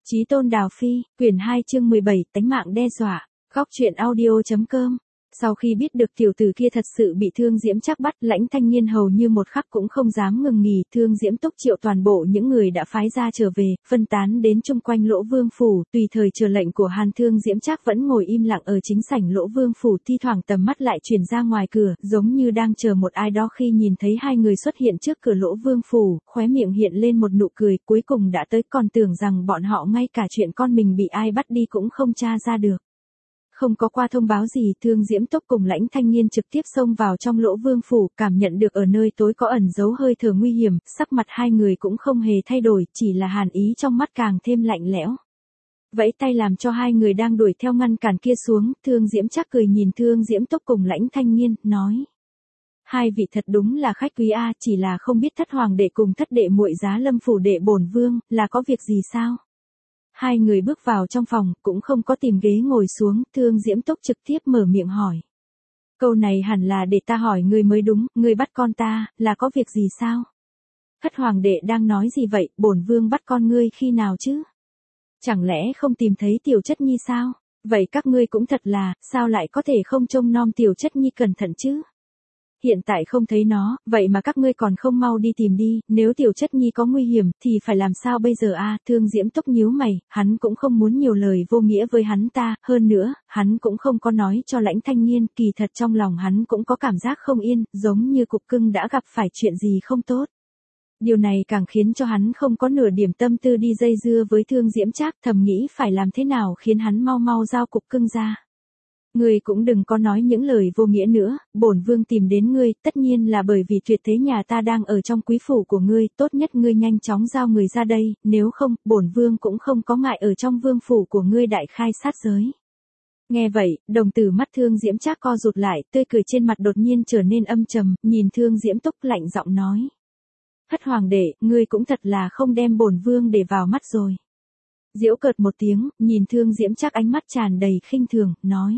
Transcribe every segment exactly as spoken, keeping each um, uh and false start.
Chí tôn Đào Phi, quyển hai chương mười bảy, tánh mạng đe dọa. Góc truyện audio.com. Sau khi biết được tiểu tử kia thật sự bị Thương Diễm Trác bắt, Lãnh Thanh Nghiên hầu như một khắc cũng không dám ngừng nghỉ. Thương Diễm Túc triệu toàn bộ những người đã phái ra trở về, phân tán đến chung quanh Lỗ Vương phủ, tùy thời chờ lệnh của Hàn. Thương Diễm Trác vẫn ngồi im lặng ở chính sảnh Lỗ Vương phủ, thi thoảng tầm mắt lại chuyển ra ngoài cửa, giống như đang chờ một ai đó. Khi nhìn thấy hai người xuất hiện trước cửa Lỗ Vương phủ, khóe miệng hiện lên một nụ cười, cuối cùng đã tới, còn tưởng rằng bọn họ ngay cả chuyện con mình bị ai bắt đi cũng không tra ra được. Không có qua thông báo gì, Thương Diễm Túc cùng Lãnh Thanh Nghiên trực tiếp xông vào trong Lỗ Vương phủ, cảm nhận được ở nơi tối có ẩn giấu hơi thở nguy hiểm, sắc mặt hai người cũng không hề thay đổi, chỉ là hàn ý trong mắt càng thêm lạnh lẽo. Vẫy tay làm cho hai người đang đuổi theo ngăn cản kia xuống. Thương Diễm Trác cười nhìn Thương Diễm Túc cùng Lãnh Thanh Nghiên, nói: hai vị thật đúng là khách quý a, chỉ là không biết thất hoàng đệ cùng thất đệ muội giá lâm phủ đệ bổn vương, là có việc gì sao? Hai người bước vào trong phòng, cũng không có tìm ghế ngồi xuống, Thương Diễm Túc trực tiếp mở miệng hỏi. Câu này hẳn là để ta hỏi ngươi mới đúng, ngươi bắt con ta, là có việc gì sao? Thất hoàng đệ đang nói gì vậy, bổn vương bắt con ngươi khi nào chứ? Chẳng lẽ không tìm thấy tiểu chất nhi sao? Vậy các ngươi cũng thật là, sao lại có thể không trông nom tiểu chất nhi cẩn thận chứ? Hiện tại không thấy nó, vậy mà các ngươi còn không mau đi tìm đi, nếu tiểu chất nhi có nguy hiểm, thì phải làm sao bây giờ a? À, Thương Diễm Túc nhíu mày, hắn cũng không muốn nhiều lời vô nghĩa với hắn ta, hơn nữa, hắn cũng không có nói cho Lãnh Thanh Nghiên, kỳ thật trong lòng hắn cũng có cảm giác không yên, giống như cục cưng đã gặp phải chuyện gì không tốt. Điều này càng khiến cho hắn không có nửa điểm tâm tư đi dây dưa với Thương Diễm Trác, thầm nghĩ phải làm thế nào khiến hắn mau mau giao cục cưng ra. Ngươi cũng đừng có nói những lời vô nghĩa nữa, bổn vương tìm đến ngươi, tất nhiên là bởi vì tuyệt thế nhà ta đang ở trong quý phủ của ngươi, tốt nhất ngươi nhanh chóng giao người ra đây, nếu không, bổn vương cũng không có ngại ở trong vương phủ của ngươi đại khai sát giới. Nghe vậy, đồng tử mắt Thương Diễm Trác co rụt lại, tươi cười trên mặt đột nhiên trở nên âm trầm, nhìn Thương Diễm Túc lạnh giọng nói: Thất hoàng đệ, ngươi cũng thật là không đem bổn vương để vào mắt rồi. Giễu cợt một tiếng, nhìn Thương Diễm Trác ánh mắt tràn đầy khinh thường, nói: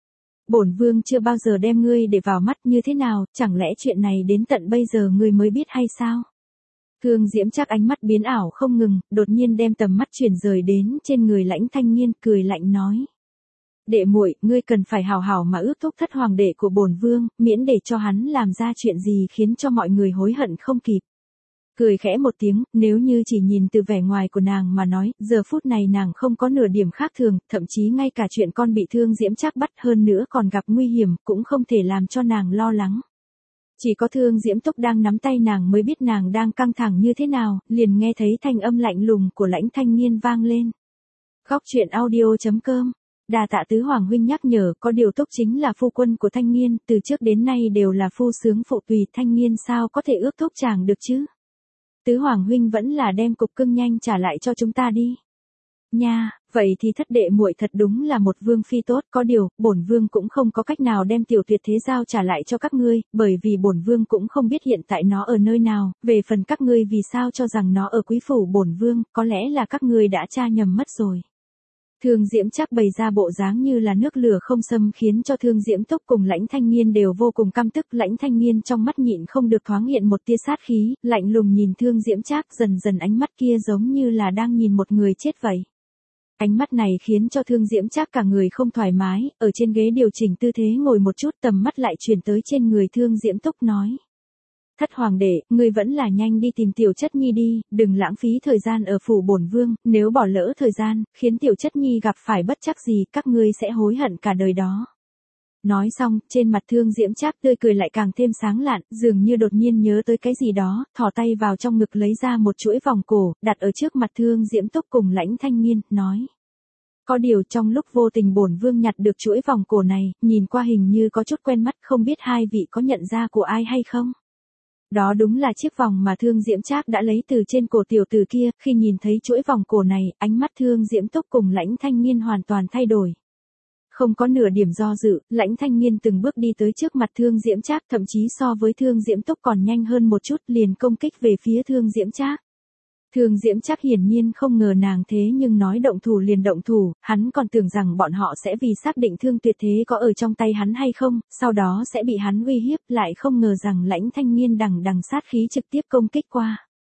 bổn vương chưa bao giờ đem ngươi để vào mắt, như thế nào, chẳng lẽ chuyện này đến tận bây giờ ngươi mới biết hay sao? Thương Diễm Trác ánh mắt biến ảo không ngừng, đột nhiên đem tầm mắt chuyển rời đến trên người Lãnh Thanh Nghiên, cười lạnh nói: đệ muội, ngươi cần phải hào hào mà ước thúc thất hoàng đệ của bổn vương, miễn để cho hắn làm ra chuyện gì khiến cho mọi người hối hận không kịp. Cười khẽ một tiếng, nếu như chỉ nhìn từ vẻ ngoài của nàng mà nói, giờ phút này nàng không có nửa điểm khác thường, thậm chí ngay cả chuyện con bị Thương Diễm Trác bắt hơn nữa còn gặp nguy hiểm, cũng không thể làm cho nàng lo lắng. Chỉ có Thương Diễm Túc đang nắm tay nàng mới biết nàng đang căng thẳng như thế nào, liền nghe thấy thanh âm lạnh lùng của Lãnh Thanh Nghiên vang lên. Góc truyện audio.com. Đa tạ tứ hoàng huynh nhắc nhở, có điều Túc chính là phu quân của Thanh Nghiên, từ trước đến nay đều là phu sướng phụ tùy, Thanh Nghiên sao có thể ước thúc chàng được chứ? Tứ hoàng huynh vẫn là đem cục cưng nhanh trả lại cho chúng ta đi. Nha, vậy thì thất đệ muội thật đúng là một vương phi tốt, có điều, bổn vương cũng không có cách nào đem tiểu tuyệt thế giao trả lại cho các ngươi, bởi vì bổn vương cũng không biết hiện tại nó ở nơi nào, về phần các ngươi vì sao cho rằng nó ở quý phủ bổn vương, có lẽ là các ngươi đã tra nhầm mất rồi. Thương Diễm Trác bày ra bộ dáng như là nước lửa không xâm khiến cho Thương Diễm Túc cùng Lãnh Thanh Nghiên đều vô cùng căm tức. Lãnh Thanh Nghiên trong mắt nhịn không được thoáng hiện một tia sát khí, lạnh lùng nhìn Thương Diễm Trác, dần dần ánh mắt kia giống như là đang nhìn một người chết vậy. Ánh mắt này khiến cho Thương Diễm Trác cả người không thoải mái, ở trên ghế điều chỉnh tư thế ngồi một chút, tầm mắt lại chuyển tới trên người Thương Diễm Túc, nói: thất hoàng đệ, ngươi vẫn là nhanh đi tìm tiểu chất nhi đi, đừng lãng phí thời gian ở phủ bổn vương, nếu bỏ lỡ thời gian, khiến tiểu chất nhi gặp phải bất trắc gì, các ngươi sẽ hối hận cả đời đó. Nói xong, trên mặt Thương Diễm Trác tươi cười lại càng thêm sáng lạn, dường như đột nhiên nhớ tới cái gì đó, thò tay vào trong ngực lấy ra một chuỗi vòng cổ, đặt ở trước mặt Thương Diễm Túc cùng Lãnh Thanh Nghiên, nói: có điều trong lúc vô tình bổn vương nhặt được chuỗi vòng cổ này, nhìn qua hình như có chút quen mắt, không biết hai vị có nhận ra của ai hay không? Đó đúng là chiếc vòng mà Thương Diễm Trác đã lấy từ trên cổ tiểu tử kia, khi nhìn thấy chuỗi vòng cổ này, ánh mắt Thương Diễm Túc cùng Lãnh Thanh Nghiên hoàn toàn thay đổi. Không có nửa điểm do dự, Lãnh Thanh Nghiên từng bước đi tới trước mặt Thương Diễm Trác, thậm chí so với Thương Diễm Túc còn nhanh hơn một chút, liền công kích về phía Thương Diễm Trác. Thương Diễm Trác hiển nhiên không ngờ nàng thế nhưng nói động thủ liền động thủ, hắn còn tưởng rằng bọn họ sẽ vì xác định Thương tuyệt thế có ở trong tay hắn hay không, sau đó sẽ bị hắn uy hiếp, lại không ngờ rằng Lãnh Thanh Nghiên đằng đằng sát khí trực tiếp công kích qua.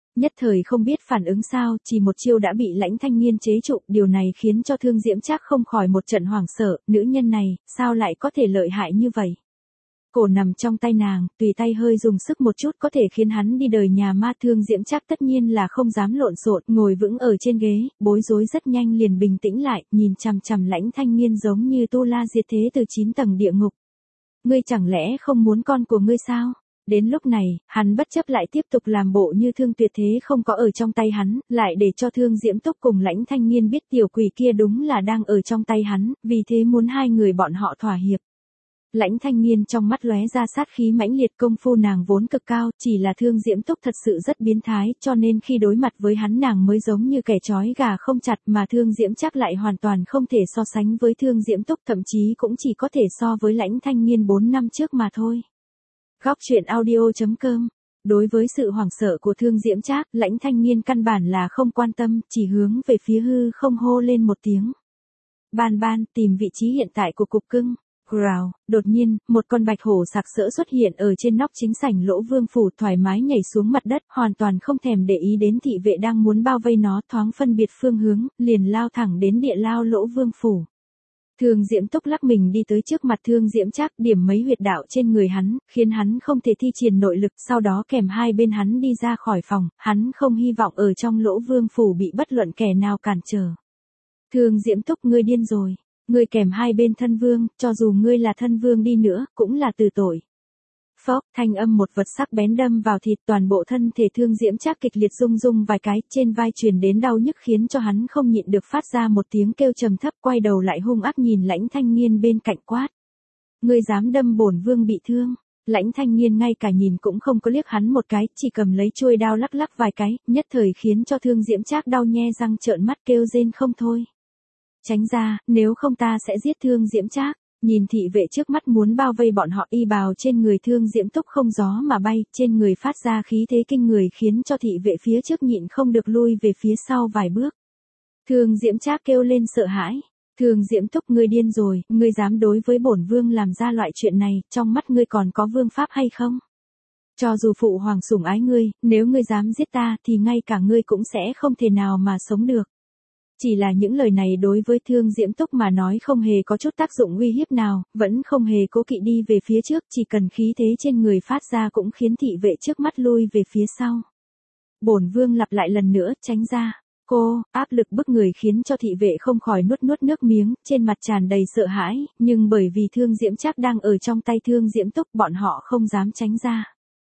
Nhất thời không biết phản ứng sao, chỉ một chiêu đã bị Lãnh Thanh Nghiên chế trụ, điều này khiến cho Thương Diễm Trác không khỏi một trận hoảng sợ, nữ nhân này, sao lại có thể lợi hại như vậy? Cổ nằm trong tay nàng, tùy tay hơi dùng sức một chút có thể khiến hắn đi đời nhà ma. Thương Diễm Trác tất nhiên là không dám lộn xộn, ngồi vững ở trên ghế, bối rối rất nhanh liền bình tĩnh lại, nhìn chằm chằm Lãnh Thanh Nghiên giống như tu la diệt thế từ chín tầng địa ngục. Ngươi chẳng lẽ không muốn con của ngươi sao? Đến lúc này, hắn bất chấp lại tiếp tục làm bộ như Thương Tuyệt thế không có ở trong tay hắn, lại để cho Thương Diễm Túc cùng Lãnh Thanh Nghiên biết tiểu quỷ kia đúng là đang ở trong tay hắn, vì thế muốn hai người bọn họ thỏa hiệp. Lãnh Thanh Nghiên trong mắt lóe ra sát khí mãnh liệt, công phu nàng vốn cực cao, chỉ là Thương Diễm Túc thật sự rất biến thái, cho nên khi đối mặt với hắn nàng mới giống như kẻ trói gà không chặt, mà Thương Diễm Trác lại hoàn toàn không thể so sánh với Thương Diễm Túc, thậm chí cũng chỉ có thể so với Lãnh Thanh Nghiên bốn năm trước mà thôi. Góc truyện audio chấm com. Đối với sự hoảng sợ của Thương Diễm Trác, Lãnh Thanh Nghiên căn bản là không quan tâm, chỉ hướng về phía hư không hô lên một tiếng. Ban ban, tìm vị trí hiện tại của cục cưng. Growl, đột nhiên, một con bạch hổ sặc sỡ xuất hiện ở trên nóc chính sảnh Lỗ Vương phủ, thoải mái nhảy xuống mặt đất, hoàn toàn không thèm để ý đến thị vệ đang muốn bao vây nó, thoáng phân biệt phương hướng, liền lao thẳng đến địa lao Lỗ Vương phủ. Thương Diễm Túc lắc mình đi tới trước mặt Thương Diễm Trác, điểm mấy huyệt đạo trên người hắn, khiến hắn không thể thi triển nội lực, sau đó kèm hai bên hắn đi ra khỏi phòng, hắn không hy vọng ở trong Lỗ Vương phủ bị bất luận kẻ nào cản trở. Thương Diễm Túc, ngươi điên rồi. Ngươi kèm hai bên thân vương, cho dù ngươi là thân vương đi nữa, cũng là từ tội. Phốc, thanh âm một vật sắc bén đâm vào thịt, toàn bộ thân thể Thương Diễm Trác kịch liệt rung rung vài cái, trên vai truyền đến đau nhức khiến cho hắn không nhịn được phát ra một tiếng kêu trầm thấp, quay đầu lại hung ác nhìn Lãnh Thanh Nghiên bên cạnh quát. Ngươi dám đâm bổn vương bị thương? Lãnh Thanh Nghiên ngay cả nhìn cũng không có liếc hắn một cái, chỉ cầm lấy chuôi đao lắc lắc vài cái, nhất thời khiến cho Thương Diễm Trác đau nhe răng trợn mắt kêu rên không thôi. Tránh ra, nếu không ta sẽ giết Thương Diễm Trác. Nhìn thị vệ trước mắt muốn bao vây bọn họ, y bào trên người Thương Diễm Túc không gió mà bay, trên người phát ra khí thế kinh người khiến cho thị vệ phía trước nhịn không được lui về phía sau vài bước. Thương Diễm Trác kêu lên sợ hãi. Thương Diễm Túc, ngươi điên rồi, ngươi dám đối với bổn vương làm ra loại chuyện này, trong mắt ngươi còn có vương pháp hay không? Cho dù phụ hoàng sủng ái ngươi, nếu ngươi dám giết ta thì ngay cả ngươi cũng sẽ không thể nào mà sống được. Chỉ là những lời này đối với Thương Diễm Túc mà nói không hề có chút tác dụng uy hiếp nào, vẫn không hề cố kỵ đi về phía trước, chỉ cần khí thế trên người phát ra cũng khiến thị vệ trước mắt lui về phía sau. Bổn vương lặp lại lần nữa, tránh ra. Cô, áp lực bức người khiến cho thị vệ không khỏi nuốt nuốt nước miếng, trên mặt tràn đầy sợ hãi, nhưng bởi vì Thương Diễm Trác đang ở trong tay Thương Diễm Túc, bọn họ không dám tránh ra.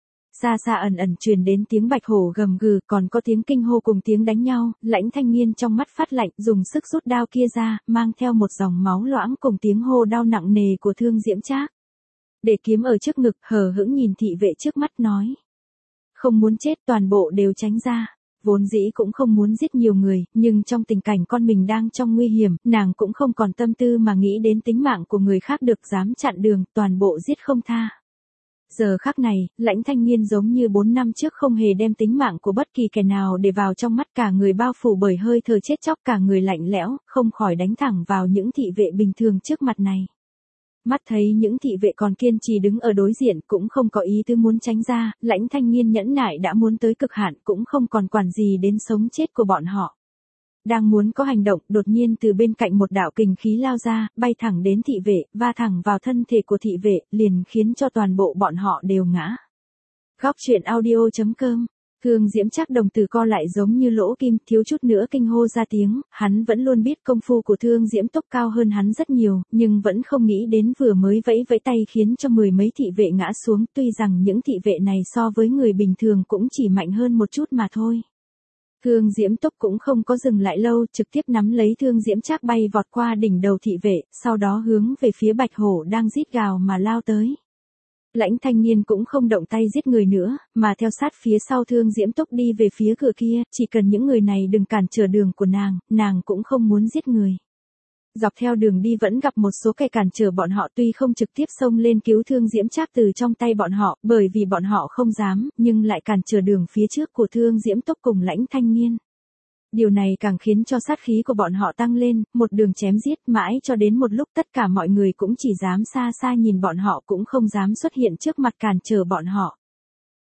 Xa xa ẩn ẩn truyền đến tiếng bạch hổ gầm gừ, còn có tiếng kinh hô cùng tiếng đánh nhau, Lãnh Thanh Nghiên trong mắt phát lạnh, dùng sức rút đao kia ra, mang theo một dòng máu loãng cùng tiếng hô đau nặng nề của Thương Diễm Trác. Để kiếm ở trước ngực, hờ hững nhìn thị vệ trước mắt nói. Không muốn chết, toàn bộ đều tránh ra. Vốn dĩ cũng không muốn giết nhiều người, nhưng trong tình cảnh con mình đang trong nguy hiểm, nàng cũng không còn tâm tư mà nghĩ đến tính mạng của người khác, được dám chặn đường, toàn bộ giết không tha. Giờ khắc này, Lãnh Thanh Nghiên giống như bốn năm trước không hề đem tính mạng của bất kỳ kẻ nào để vào trong mắt, cả người bao phủ bởi hơi thở chết chóc, cả người lạnh lẽo, không khỏi đánh thẳng vào những thị vệ bình thường trước mặt này. Mắt thấy những thị vệ còn kiên trì đứng ở đối diện cũng không có ý tứ muốn tránh ra, Lãnh Thanh Nghiên nhẫn nại đã muốn tới cực hạn, cũng không còn quản gì đến sống chết của bọn họ. Đang muốn có hành động, đột nhiên từ bên cạnh một đạo kình khí lao ra, bay thẳng đến thị vệ, va thẳng vào thân thể của thị vệ, liền khiến cho toàn bộ bọn họ đều ngã. Góc truyện audio chấm com. Thương Diễm Trác đồng tử co lại giống như lỗ kim, thiếu chút nữa kinh hô ra tiếng, hắn vẫn luôn biết công phu của Thương Diễm Túc cao hơn hắn rất nhiều, nhưng vẫn không nghĩ đến vừa mới vẫy vẫy tay khiến cho mười mấy thị vệ ngã xuống, tuy rằng những thị vệ này so với người bình thường cũng chỉ mạnh hơn một chút mà thôi. Thương Diễm Túc cũng không có dừng lại lâu, trực tiếp nắm lấy Thương Diễm Trác bay vọt qua đỉnh đầu thị vệ, sau đó hướng về phía bạch hổ đang rít gào mà lao tới. Lãnh Thanh Nghiên cũng không động tay giết người nữa, mà theo sát phía sau Thương Diễm Túc đi về phía cửa kia, chỉ cần những người này đừng cản trở đường của nàng, nàng cũng không muốn giết người. Dọc theo đường đi vẫn gặp một số kẻ cản trở bọn họ, tuy không trực tiếp xông lên cứu Thương Diễm Trác từ trong tay bọn họ, bởi vì bọn họ không dám, nhưng lại cản trở đường phía trước của Thương Diễm Túc cùng Lãnh Thanh Nghiên. Điều này càng khiến cho sát khí của bọn họ tăng lên, một đường chém giết mãi cho đến một lúc tất cả mọi người cũng chỉ dám xa xa nhìn bọn họ, cũng không dám xuất hiện trước mặt cản trở bọn họ.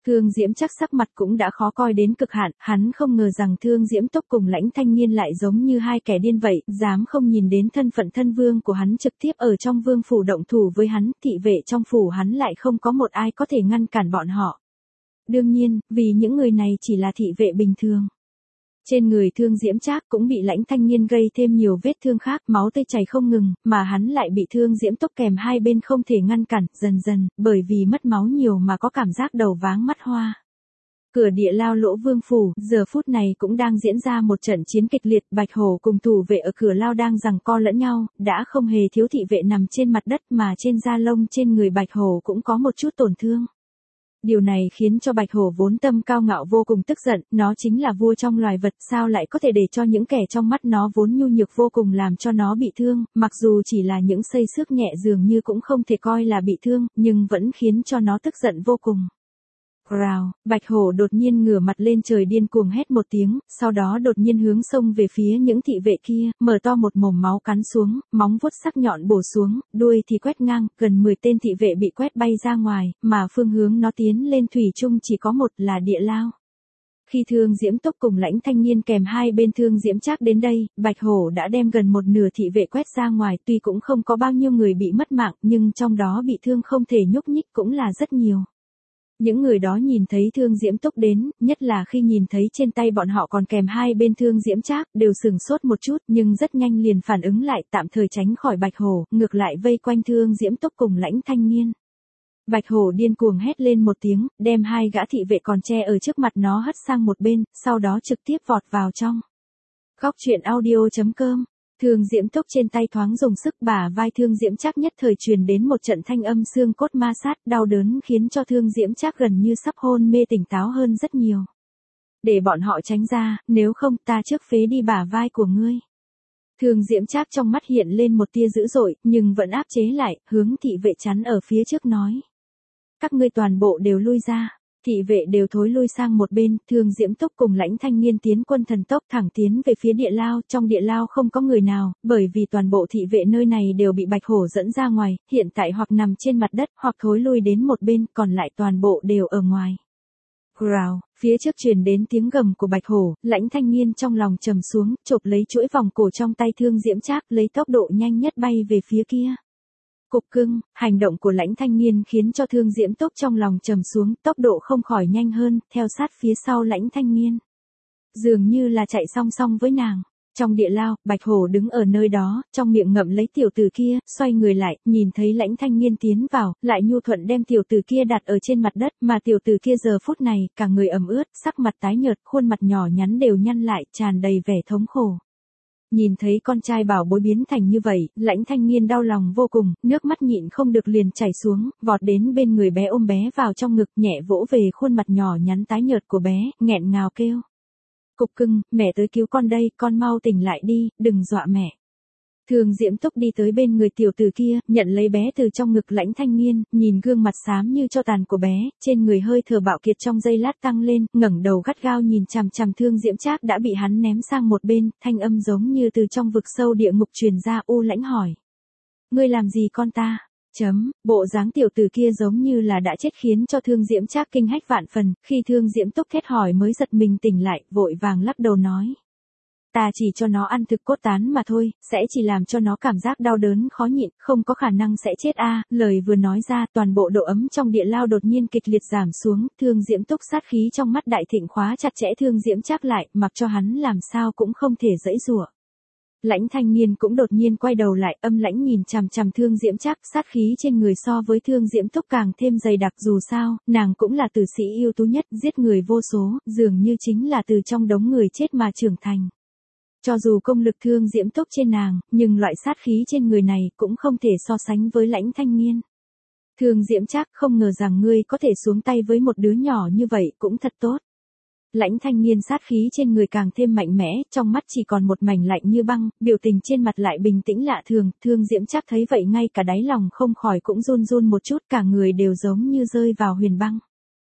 Thương Diễm Trác sắc mặt cũng đã khó coi đến cực hạn, hắn không ngờ rằng Thương Diễm Túc cùng Lãnh Thanh Nghiên lại giống như hai kẻ điên vậy, dám không nhìn đến thân phận thân vương của hắn trực tiếp ở trong vương phủ động thủ với hắn, thị vệ trong phủ hắn lại không có một ai có thể ngăn cản bọn họ. Đương nhiên, vì những người này chỉ là thị vệ bình thường. Trên người Thương Diễm Trác cũng bị Lãnh Thanh Nghiên gây thêm nhiều vết thương khác, máu tươi chảy không ngừng, mà hắn lại bị Thương Diễm Túc kèm hai bên không thể ngăn cản, dần dần, bởi vì mất máu nhiều mà có cảm giác đầu váng mắt hoa. Cửa địa lao Lỗ Vương phủ, giờ phút này cũng đang diễn ra một trận chiến kịch liệt, Bạch Hổ cùng thủ vệ ở cửa lao đang giằng co lẫn nhau, đã không hề thiếu thị vệ nằm trên mặt đất mà trên da lông trên người Bạch Hổ cũng có một chút tổn thương. Điều này khiến cho Bạch Hổ vốn tâm cao ngạo vô cùng tức giận, nó chính là vua trong loài vật, sao lại có thể để cho những kẻ trong mắt nó vốn nhu nhược vô cùng làm cho nó bị thương, mặc dù chỉ là những xây xước nhẹ dường như cũng không thể coi là bị thương, nhưng vẫn khiến cho nó tức giận vô cùng. Rào, Bạch Hổ đột nhiên ngửa mặt lên trời điên cuồng hét một tiếng, sau đó đột nhiên hướng xông về phía những thị vệ kia, mở to một mồm máu cắn xuống, móng vuốt sắc nhọn bổ xuống, đuôi thì quét ngang, gần mười tên thị vệ bị quét bay ra ngoài, mà phương hướng nó tiến lên thủy chung chỉ có một là địa lao. Khi Thương Diễm Túc cùng Lãnh Thanh Nghiên kèm hai bên Thương Diễm Trác đến đây, Bạch Hổ đã đem gần một nửa thị vệ quét ra ngoài, tuy cũng không có bao nhiêu người bị mất mạng, nhưng trong đó bị thương không thể nhúc nhích cũng là rất nhiều. Những người đó nhìn thấy Thương Diễm Túc đến, nhất là khi nhìn thấy trên tay bọn họ còn kèm hai bên Thương Diễm Trác, đều sửng sốt một chút, nhưng rất nhanh liền phản ứng lại, tạm thời tránh khỏi Bạch Hổ, ngược lại vây quanh Thương Diễm Túc cùng Lãnh Thanh Nghiên. Bạch Hổ điên cuồng hét lên một tiếng, đem hai gã thị vệ còn che ở trước mặt nó hất sang một bên, sau đó trực tiếp vọt vào trong. Góc truyện audio chấm com. Thương Diễm Túc trên tay thoáng dùng sức, bả vai Thương Diễm Trác nhất thời truyền đến một trận thanh âm xương cốt ma sát, đau đớn khiến cho Thương Diễm Trác gần như sắp hôn mê tỉnh táo hơn rất nhiều. Để bọn họ tránh ra, nếu không ta trước phế đi bả vai của ngươi. Thương Diễm Trác trong mắt hiện lên một tia dữ dội, nhưng vẫn áp chế lại, hướng thị vệ chắn ở phía trước nói. Các ngươi toàn bộ đều lui ra. Thị vệ đều thối lui sang một bên, Thương Diễm Túc cùng Lãnh Thanh Nghiên tiến quân thần tốc thẳng tiến về phía địa lao, trong địa lao không có người nào, bởi vì toàn bộ thị vệ nơi này đều bị Bạch Hổ dẫn ra ngoài, hiện tại hoặc nằm trên mặt đất, hoặc thối lui đến một bên, còn lại toàn bộ đều ở ngoài. Rào, phía trước truyền đến tiếng gầm của Bạch Hổ, Lãnh Thanh Nghiên trong lòng trầm xuống, chộp lấy chuỗi vòng cổ trong tay Thương Diễm Trác, lấy tốc độ nhanh nhất bay về phía kia. Cục cưng, hành động của Lãnh Thanh Nghiên khiến cho Thương Diễm Túc trong lòng trầm xuống, tốc độ không khỏi nhanh hơn, theo sát phía sau Lãnh Thanh Nghiên. Dường như là chạy song song với nàng. Trong địa lao, Bạch Hổ đứng ở nơi đó, trong miệng ngậm lấy tiểu tử kia, xoay người lại, nhìn thấy Lãnh Thanh Nghiên tiến vào, lại nhu thuận đem tiểu tử kia đặt ở trên mặt đất, mà tiểu tử kia giờ phút này, cả người ẩm ướt, sắc mặt tái nhợt, khuôn mặt nhỏ nhắn đều nhăn lại, tràn đầy vẻ thống khổ. Nhìn thấy con trai bảo bối biến thành như vậy, Lãnh Thanh Nghiên đau lòng vô cùng, nước mắt nhịn không được liền chảy xuống, vọt đến bên người bé ôm bé vào trong ngực, nhẹ vỗ về khuôn mặt nhỏ nhắn tái nhợt của bé, nghẹn ngào kêu. Cục cưng, mẹ tới cứu con đây, con mau tỉnh lại đi, đừng dọa mẹ. Thương Diễm Túc đi tới bên người tiểu tử kia, nhận lấy bé từ trong ngực Lãnh Thanh Nghiên, nhìn gương mặt xám như tro tàn của bé, trên người hơi thở bạo kiệt trong giây lát tăng lên, ngẩng đầu gắt gao nhìn chằm chằm Thương Diễm Trác đã bị hắn ném sang một bên, thanh âm giống như từ trong vực sâu địa ngục truyền ra, u lãnh hỏi. Ngươi làm gì con ta? Chấm, bộ dáng tiểu tử kia giống như là đã chết khiến cho Thương Diễm Trác kinh hách vạn phần, khi Thương Diễm Túc thét hỏi mới giật mình tỉnh lại, vội vàng lắc đầu nói. Ta chỉ cho nó ăn thực cốt tán mà thôi, sẽ chỉ làm cho nó cảm giác đau đớn khó nhịn, không có khả năng sẽ chết a. Lời vừa nói ra, toàn bộ độ ấm trong địa lao đột nhiên kịch liệt giảm xuống, Thương Diễm Túc sát khí trong mắt đại thịnh khóa chặt chẽ Thương Diễm Trác lại, mặc cho hắn làm sao cũng không thể giãy giụa. Lãnh Thanh Nghiên cũng đột nhiên quay đầu lại, âm lãnh nhìn chằm chằm Thương Diễm Trác, sát khí trên người so với Thương Diễm Túc càng thêm dày đặc, dù sao, nàng cũng là tử sĩ ưu tú nhất, giết người vô số, dường như chính là từ trong đống người chết mà trưởng thành. Cho dù công lực Thương Diễm Túc trên nàng, nhưng loại sát khí trên người này cũng không thể so sánh với Lãnh Thanh Nghiên. Thương Diễm Trác, không ngờ rằng ngươi có thể xuống tay với một đứa nhỏ như vậy, cũng thật tốt. Lãnh Thanh Nghiên sát khí trên người càng thêm mạnh mẽ, trong mắt chỉ còn một mảnh lạnh như băng, biểu tình trên mặt lại bình tĩnh lạ thường, Thương Diễm Trác thấy vậy ngay cả đáy lòng không khỏi cũng run run một chút, cả người đều giống như rơi vào huyền băng.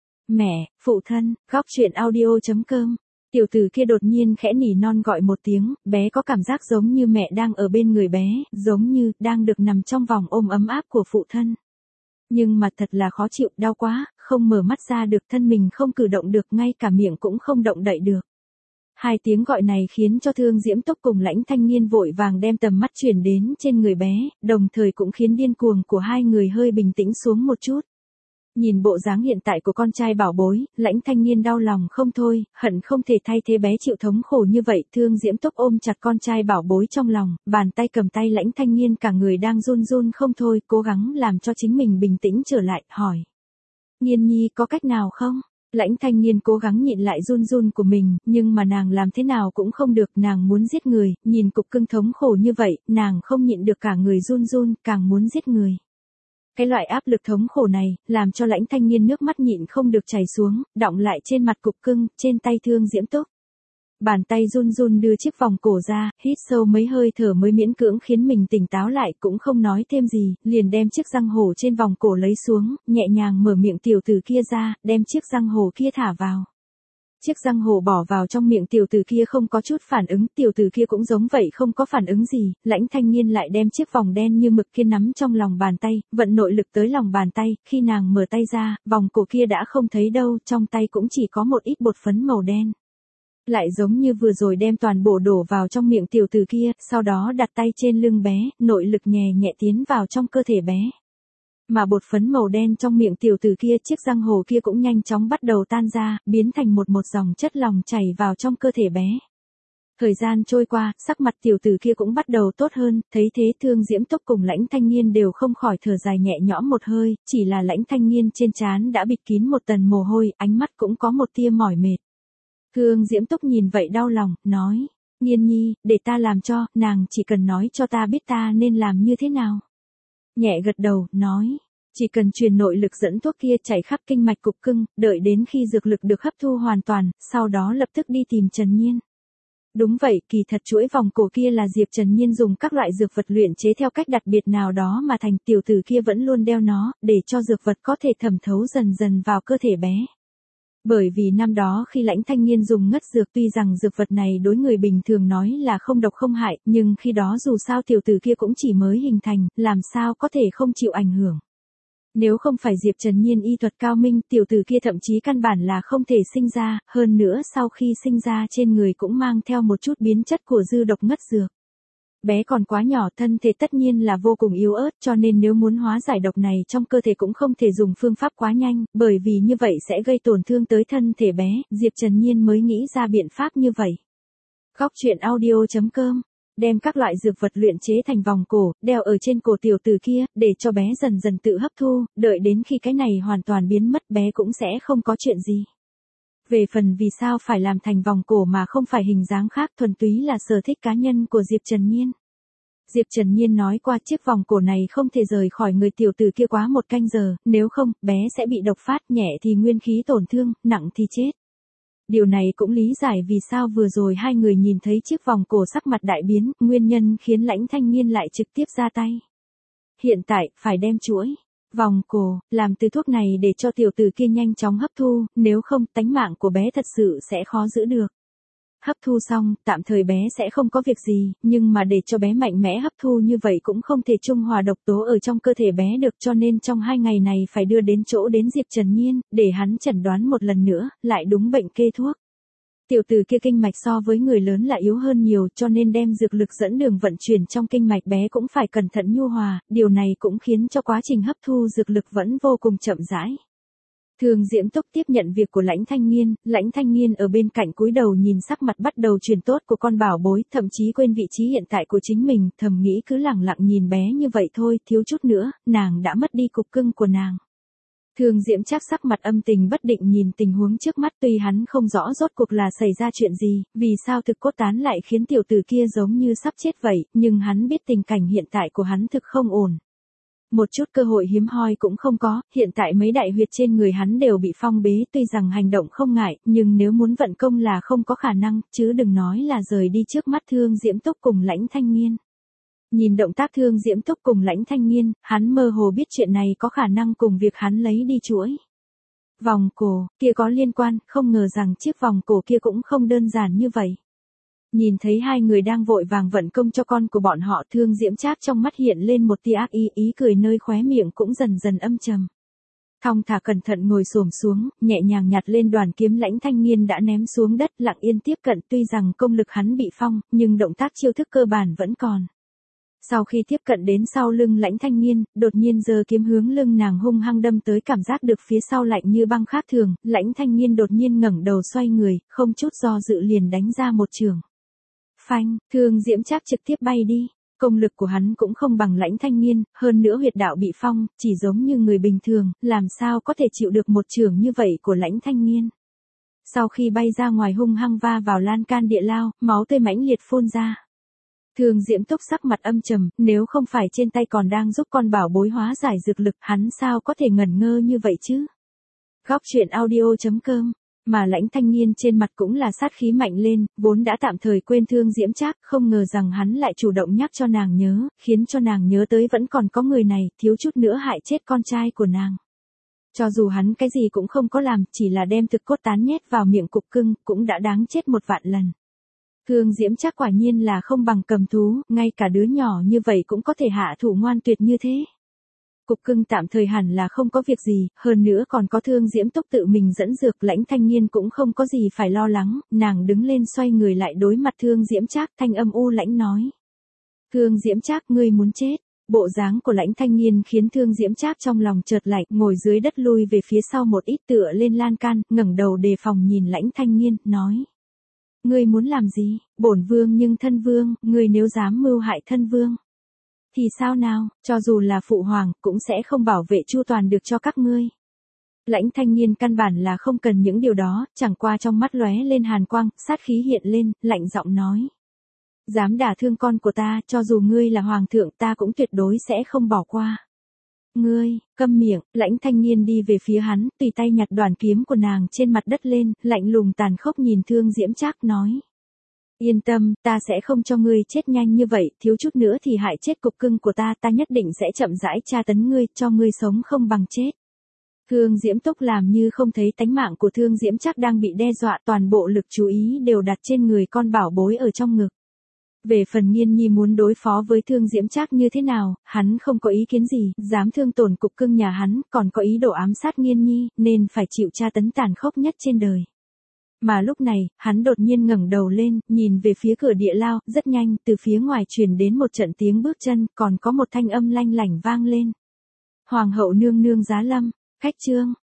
Mẹ, phụ thân, góc truyện audio chấm com. Tiểu tử kia đột nhiên khẽ nỉ non gọi một tiếng, bé có cảm giác giống như mẹ đang ở bên người bé, giống như đang được nằm trong vòng ôm ấm áp của phụ thân. Nhưng mà thật là khó chịu, đau quá, không mở mắt ra được, thân mình không cử động được, ngay cả miệng cũng không động đậy được. Hai tiếng gọi này khiến cho Thương Diễm Túc cùng Lãnh Thanh Nghiên vội vàng đem tầm mắt chuyển đến trên người bé, đồng thời cũng khiến điên cuồng của hai người hơi bình tĩnh xuống một chút. Nhìn bộ dáng hiện tại của con trai bảo bối, Lãnh Thanh Nghiên đau lòng không thôi, hận không thể thay thế bé chịu thống khổ như vậy. Thương Diễm Túc ôm chặt con trai bảo bối trong lòng, bàn tay cầm tay Lãnh Thanh Nghiên cả người đang run run không thôi, cố gắng làm cho chính mình bình tĩnh trở lại, hỏi. Nghiên nhi có cách nào không? Lãnh Thanh Nghiên cố gắng nhịn lại run run của mình, nhưng mà nàng làm thế nào cũng không được, nàng muốn giết người, nhìn cục cưng thống khổ như vậy, nàng không nhịn được cả người run run, càng muốn giết người. Cái loại áp lực thống khổ này, làm cho Lãnh Thanh Nghiên nước mắt nhịn không được chảy xuống, đọng lại trên mặt cục cưng, trên tay Thương Diễm Túc. Bàn tay run run đưa chiếc vòng cổ ra, hít sâu mấy hơi thở mới miễn cưỡng khiến mình tỉnh táo lại, cũng không nói thêm gì, liền đem chiếc răng hổ trên vòng cổ lấy xuống, nhẹ nhàng mở miệng tiểu tử kia ra, đem chiếc răng hổ kia thả vào. Chiếc răng hổ bỏ vào trong miệng tiểu tử kia không có chút phản ứng, tiểu tử kia cũng giống vậy không có phản ứng gì, Lãnh Thanh Nghiên lại đem chiếc vòng đen như mực kia nắm trong lòng bàn tay, vận nội lực tới lòng bàn tay, khi nàng mở tay ra, vòng cổ kia đã không thấy đâu, trong tay cũng chỉ có một ít bột phấn màu đen. Lại giống như vừa rồi đem toàn bộ đổ vào trong miệng tiểu tử kia, sau đó đặt tay trên lưng bé, nội lực nhẹ nhẹ tiến vào trong cơ thể bé. Mà bột phấn màu đen trong miệng tiểu tử kia, chiếc răng hổ kia cũng nhanh chóng bắt đầu tan ra, biến thành một một dòng chất lỏng chảy vào trong cơ thể bé. Thời gian trôi qua, sắc mặt tiểu tử kia cũng bắt đầu tốt hơn, thấy thế Thương Diễm Túc cùng Lãnh Thanh Nghiên đều không khỏi thở dài nhẹ nhõm một hơi, chỉ là Lãnh Thanh Nghiên trên trán đã bịt kín một tầng mồ hôi, ánh mắt cũng có một tia mỏi mệt. Thương Diễm Túc nhìn vậy đau lòng, nói, Nghiên nhi, để ta làm cho, nàng chỉ cần nói cho ta biết ta nên làm như thế nào. Nhẹ gật đầu, nói, chỉ cần truyền nội lực dẫn thuốc kia chảy khắp kinh mạch cục cưng, đợi đến khi dược lực được hấp thu hoàn toàn, sau đó lập tức đi tìm Trần Nhiên. Đúng vậy, kỳ thật chuỗi vòng cổ kia là Diệp Trần Nhiên dùng các loại dược vật luyện chế theo cách đặc biệt nào đó mà thành, tiểu tử kia vẫn luôn đeo nó, để cho dược vật có thể thẩm thấu dần dần vào cơ thể bé. Bởi vì năm đó khi Lãnh Thanh Nghiên dùng ngất dược, tuy rằng dược vật này đối người bình thường nói là không độc không hại, nhưng khi đó dù sao tiểu tử kia cũng chỉ mới hình thành, làm sao có thể không chịu ảnh hưởng. Nếu không phải Diệp Trần Nhiên y thuật cao minh, tiểu tử kia thậm chí căn bản là không thể sinh ra, hơn nữa sau khi sinh ra trên người cũng mang theo một chút biến chất của dư độc ngất dược. Bé còn quá nhỏ, thân thể tất nhiên là vô cùng yếu ớt, cho nên nếu muốn hóa giải độc này trong cơ thể cũng không thể dùng phương pháp quá nhanh, bởi vì như vậy sẽ gây tổn thương tới thân thể bé, Diệp Trần Nhiên mới nghĩ ra biện pháp như vậy. Góc truyện audio chấm com, đem các loại dược vật luyện chế thành vòng cổ, đeo ở trên cổ tiểu tử kia, để cho bé dần dần tự hấp thu, đợi đến khi cái này hoàn toàn biến mất bé cũng sẽ không có chuyện gì. Về phần vì sao phải làm thành vòng cổ mà không phải hình dáng khác, thuần túy là sở thích cá nhân của Diệp Trần Nhiên. Diệp Trần Nhiên nói qua chiếc vòng cổ này không thể rời khỏi người tiểu tử kia quá một canh giờ, nếu không, bé sẽ bị độc phát, nhẹ thì nguyên khí tổn thương, nặng thì chết. Điều này cũng lý giải vì sao vừa rồi hai người nhìn thấy chiếc vòng cổ sắc mặt đại biến, nguyên nhân khiến Lãnh Thanh Nghiên lại trực tiếp ra tay. Hiện tại, phải đem chuỗi vòng cổ, làm từ thuốc này để cho tiểu tử kia nhanh chóng hấp thu, nếu không, tánh mạng của bé thật sự sẽ khó giữ được. Hấp thu xong, tạm thời bé sẽ không có việc gì, nhưng mà để cho bé mạnh mẽ hấp thu như vậy cũng không thể trung hòa độc tố ở trong cơ thể bé được, cho nên trong hai ngày này phải đưa đến chỗ đến Diệp Trần Nhiên, để hắn chẩn đoán một lần nữa, lại đúng bệnh kê thuốc. Tiểu tử kia kinh mạch so với người lớn là yếu hơn nhiều, cho nên đem dược lực dẫn đường vận chuyển trong kinh mạch bé cũng phải cẩn thận nhu hòa, điều này cũng khiến cho quá trình hấp thu dược lực vẫn vô cùng chậm rãi. Thương Diễm Túc tiếp nhận việc của Lãnh Thanh Nghiên, Lãnh Thanh Nghiên ở bên cạnh cúi đầu nhìn sắc mặt bắt đầu chuyển tốt của con bảo bối, thậm chí quên vị trí hiện tại của chính mình, thầm nghĩ cứ lẳng lặng nhìn bé như vậy thôi, thiếu chút nữa, nàng đã mất đi cục cưng của nàng. Thương Diễm Trác sắc mặt âm tình bất định nhìn tình huống trước mắt, tuy hắn không rõ rốt cuộc là xảy ra chuyện gì, vì sao thực cốt tán lại khiến tiểu tử kia giống như sắp chết vậy, nhưng hắn biết tình cảnh hiện tại của hắn thực không ổn. Một chút cơ hội hiếm hoi cũng không có, hiện tại mấy đại huyệt trên người hắn đều bị phong bế, tuy rằng hành động không ngại, nhưng nếu muốn vận công là không có khả năng, chứ đừng nói là rời đi trước mắt Thương Diễm Túc cùng Lãnh Thanh Nghiên. Nhìn động tác Thương Diễm Túc cùng Lãnh Thanh Nghiên, hắn mơ hồ biết chuyện này có khả năng cùng việc hắn lấy đi chuỗi vòng cổ kia có liên quan, không ngờ rằng chiếc vòng cổ kia cũng không đơn giản như vậy. Nhìn thấy hai người đang vội vàng vận công cho con của bọn họ, Thương Diễm Trác trong mắt hiện lên một tia ác ý, ý cười nơi khóe miệng cũng dần dần âm trầm. Thong thả cẩn thận ngồi xổm xuống, nhẹ nhàng nhặt lên đoàn kiếm Lãnh Thanh Nghiên đã ném xuống đất, lặng yên tiếp cận, tuy rằng công lực hắn bị phong, nhưng động tác chiêu thức cơ bản vẫn còn. Sau khi tiếp cận đến sau lưng Lãnh Thanh Nghiên, đột nhiên giơ kiếm hướng lưng nàng hung hăng đâm tới, cảm giác được phía sau lạnh như băng khác thường, Lãnh Thanh Nghiên đột nhiên ngẩng đầu xoay người, không chút do dự liền đánh ra một chưởng. Phanh, Thương Diễm Trác trực tiếp bay đi. Công lực của hắn cũng không bằng Lãnh Thanh Nghiên, hơn nữa huyệt đạo bị phong, chỉ giống như người bình thường, làm sao có thể chịu được một chưởng như vậy của Lãnh Thanh Nghiên. Sau khi bay ra ngoài hung hăng va vào lan can địa lao, máu tươi mãnh liệt phun ra. Thương Diễm Túc sắc mặt âm trầm, nếu không phải trên tay còn đang giúp con bảo bối hóa giải dược lực, hắn sao có thể ngẩn ngơ như vậy chứ? Góc truyện audio chấm com. Mà Lãnh Thanh Nghiên trên mặt cũng là sát khí mạnh lên, vốn đã tạm thời quên Thương Diễm Trác, không ngờ rằng hắn lại chủ động nhắc cho nàng nhớ, khiến cho nàng nhớ tới vẫn còn có người này, thiếu chút nữa hại chết con trai của nàng. Cho dù hắn cái gì cũng không có làm, chỉ là đem thực cốt tán nhét vào miệng cục cưng, cũng đã đáng chết một vạn lần. Thương Diễm Trác quả nhiên là không bằng cầm thú, ngay cả đứa nhỏ như vậy cũng có thể hạ thủ ngoan tuyệt như thế. Cục cưng tạm thời hẳn là không có việc gì, hơn nữa còn có Thương Diễm Túc tự mình dẫn dược, Lãnh Thanh Nghiên cũng không có gì phải lo lắng, nàng đứng lên xoay người lại đối mặt Thương Diễm Trác, thanh âm u lãnh nói. Thương Diễm Trác, ngươi muốn chết. Bộ dáng của Lãnh Thanh Nghiên khiến Thương Diễm Trác trong lòng chợt lạnh, ngồi dưới đất lui về phía sau một ít tựa lên lan can, ngẩng đầu đề phòng nhìn Lãnh Thanh Nghiên, nói. Ngươi muốn làm gì? Bổn vương nhưng thân vương, ngươi nếu dám mưu hại thân vương. Thì sao nào, cho dù là phụ hoàng, cũng sẽ không bảo vệ chu toàn được cho các ngươi. Lãnh Thanh Nghiên căn bản là không cần những điều đó, chẳng qua trong mắt lóe lên hàn quang, sát khí hiện lên, lạnh giọng nói. Dám đả thương con của ta, cho dù ngươi là hoàng thượng ta cũng tuyệt đối sẽ không bỏ qua. Ngươi, câm miệng, Lãnh Thanh Nghiên đi về phía hắn, tùy tay nhặt đoàn kiếm của nàng trên mặt đất lên, lạnh lùng tàn khốc nhìn Thương Diễm Trác nói. Yên tâm, ta sẽ không cho ngươi chết nhanh như vậy, thiếu chút nữa thì hại chết cục cưng của ta, ta nhất định sẽ chậm rãi tra tấn ngươi, cho ngươi sống không bằng chết. Thương Diễm Túc làm như không thấy tánh mạng của Thương Diễm Trác đang bị đe dọa, toàn bộ lực chú ý đều đặt trên người con bảo bối ở trong ngực. Về phần Nghiên Nhi muốn đối phó với Thương Diễm Trác như thế nào, hắn không có ý kiến gì, dám thương tổn cục cưng nhà hắn, còn có ý đồ ám sát Nghiên Nhi, nên phải chịu tra tấn tàn khốc nhất trên đời. Mà lúc này, hắn đột nhiên ngẩng đầu lên, nhìn về phía cửa địa lao, rất nhanh, từ phía ngoài truyền đến một trận tiếng bước chân, còn có một thanh âm lanh lảnh vang lên. Hoàng hậu nương nương giá lâm, khách trương,